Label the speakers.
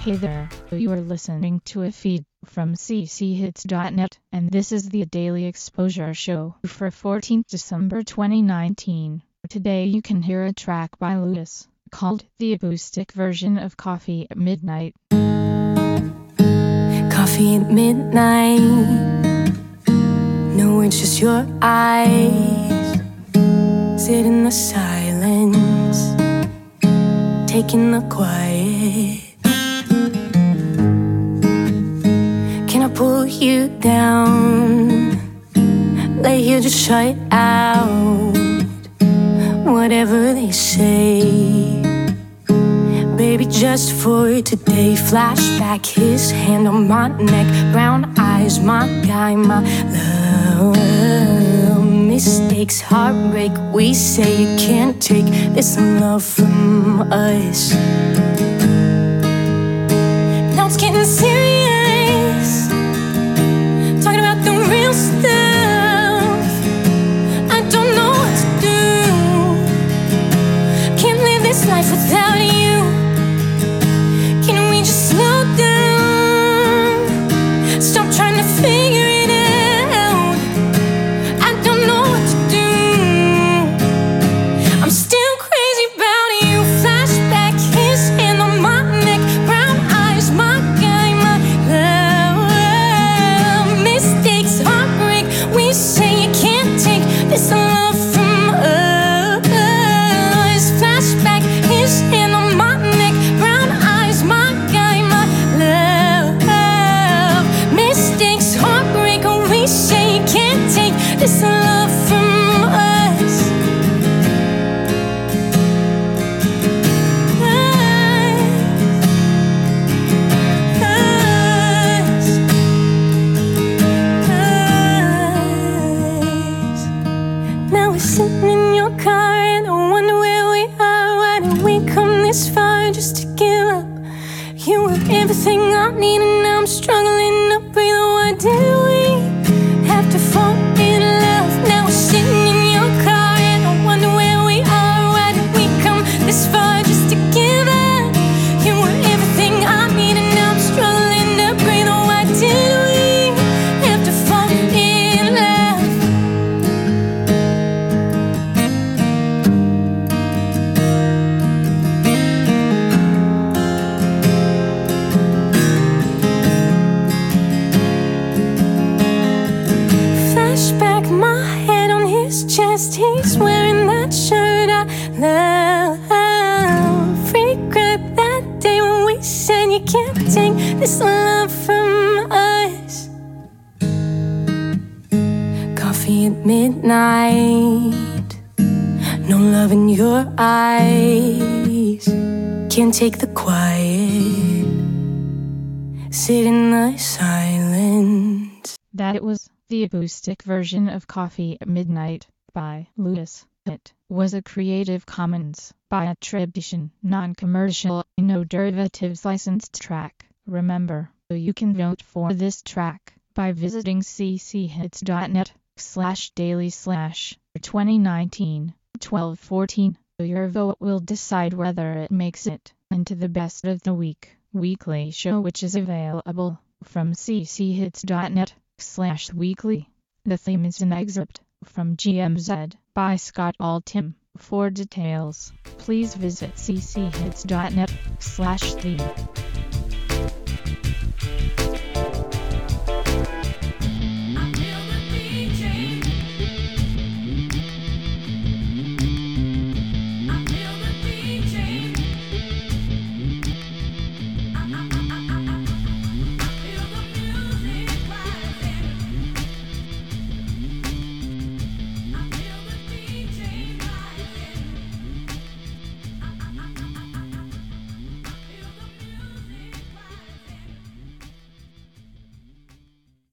Speaker 1: Hey there, you are listening to a feed from cchits.net, and this is the Daily Exposure Show for 14th December 2019. Today you can hear a track by Lewis, called The Acoustic Version of Coffee at Midnight.
Speaker 2: Coffee at midnight, no, it's just your eyes. Sit in the silence, taking the quiet. Can I pull you down? Lay here, just shut out whatever they say. Baby, just for today. Flashback, his hand on my neck, brown eyes, my guy, my love. Mistakes, heartbreak, we say you can't take this love from us. Now it's getting serious, talking about the real stuff. I don't know what to do, can't live this life without you. Can we just slow down, stop trying to figure it out? I don't know what to do, I'm still crazy about you. Flashback, his hand on my neck, brown eyes, my guy, my love. Mistakes, heartbreak, we say you can't take this love from us. Flashback, his hand on my neck, brown eyes, my guy, my love. Mistakes, heartbreak, we say you can't take this love from us. Now we're sitting in your car and I wonder where we are. Why did we come this far just to give up? You were everything I need and now I'm struggling to breathe. Why did we have to fall in love? Now we're sitting in your car and I wonder where we are. Why did we come this far just to give up? You were everything I need and now I'm struggling to breathe. Why did we have to fall in love? Flashback, my head on his chest, he's wearing that shirt I love. Regret that day when we said you can't take this love from us. Coffee at midnight, no love in your eyes. Can't take the quiet, sit in the silence.
Speaker 1: That it was the acoustic version of Coffee at Midnight by Lewis. It was a Creative Commons by attribution, non-commercial, no derivatives licensed track. Remember, you can vote for this track by visiting cchits.net/daily/2019-1214. Your vote will decide whether it makes it into the Best of the Week weekly show, which is available from cchits.net/weekly. The theme is an excerpt from GMZ by Scott Altham. For details, please visit cchits.net/theme.